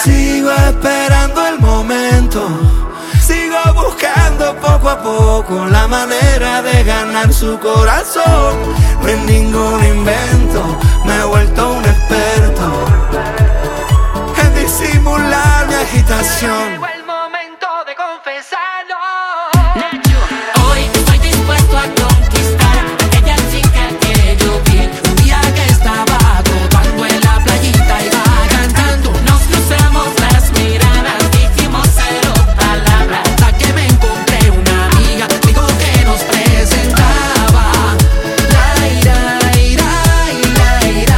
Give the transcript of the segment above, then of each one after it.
Sigo esperando el momento, sigo buscando poco a poco la manera de ganar su corazón. No es ningún invento, me he vuelto un experto en disimular mi agitación. Llegó el momento de confesarlo. Hoy estoy dispuesto a conquistar aquella chica que yo vi un día que estaba tocando en la playita y va cantando. Nos cruzamos las miradas, dijimos cero palabras, hasta que me encontré una amiga, dijo que nos presentaba. La ira, ira, ira, ira.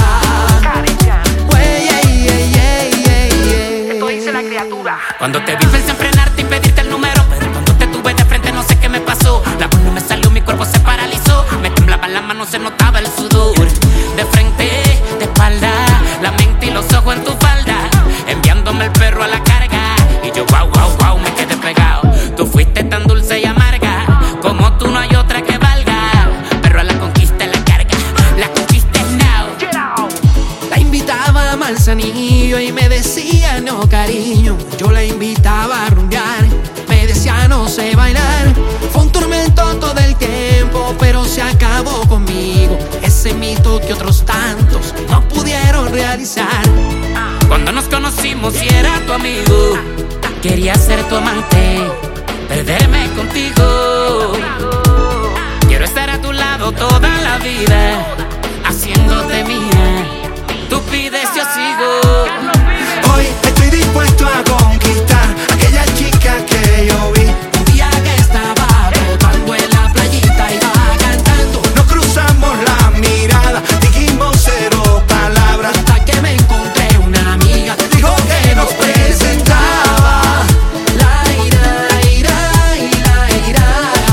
Esto dice la criatura. Cuando te vi pensé en frenarte y pedirte el número, pero cuando te tuve de frente no sé qué me pasó. La voz no me salió, mi cuerpo se paralizó, me temblaban las manos, se notaba el sudor. De frente, de espalda, la mente y los ojos en tu falda, enviándome el perro a la carga. Y yo wow, wow, wow, me quedé pegado. Tú fuiste tan dulce y amarga, como tú no hay otra que valga. Perro a la conquista, la carga, la conquista es now. Get out. La invitaba a Manzanillo y me decía no cariño. Yo la invitaba a rumbear, me decía no sé bailar. Fue un tormento todo el tiempo, pero se acabó conmigo. Ese mito que otros tantos no pudieron realizar. Cuando nos conocimos y era tu amigo, quería ser tu amante, perderme contigo. Quiero estar a tu lado toda la vida, haciéndote mía. Tú pides, yo sigo. Hoy estoy dispuesto a conquistar aquella chica que yo vi Un día que estaba tocando en la playita y va cantando. nos cruzamos la mirada, dijimos cero palabras, Hasta que me encontré una amiga, dijo que nos presentaba. La ira, ira, ira, ira.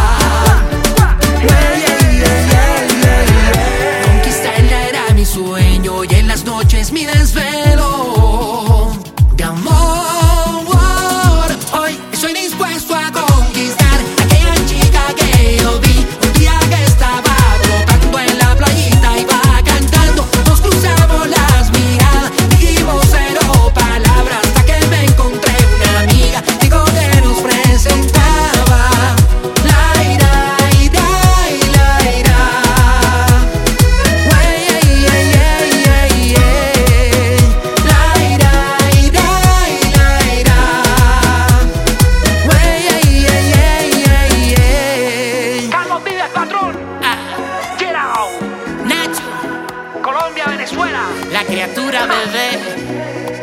Conquistarla era mi sueño y en las noches mi desvelo de amor. Hoy estoy dispuesto a conquistar aquella chica que yo vi un día que estaba tocando en la playita y va cantando. Nos cruzamos las miradas, dijimos cero palabras, hasta que me encontré una amiga, dijo que nos presentaba. La ira, ira, ira, ira. La ira, ira, ira, ira. Carlos Vives, patrón. Get out. Nacho, Colombia, Venezuela. la criatura bebé,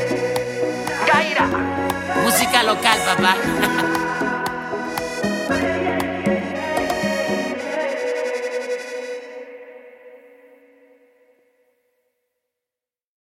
Gaira. música local, papá.